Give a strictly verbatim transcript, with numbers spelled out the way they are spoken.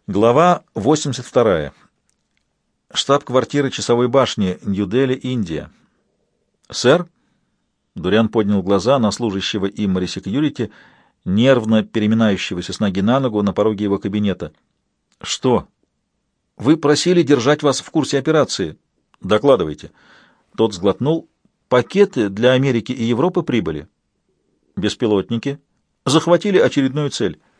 Глава восемьдесят вторая. Штаб-квартира часовой башни, Нью-Дели, Индия. «Сэр?» — Дуриан поднял глаза на служащего Иммари Секьюрити, нервно переминающегося с ноги на ногу на пороге его кабинета. «Что?» «Вы просили держать вас в курсе операции». «Докладывайте». Тот сглотнул. «Пакеты для Америки и Европы прибыли». «Беспилотники». «Захватили очередную цель».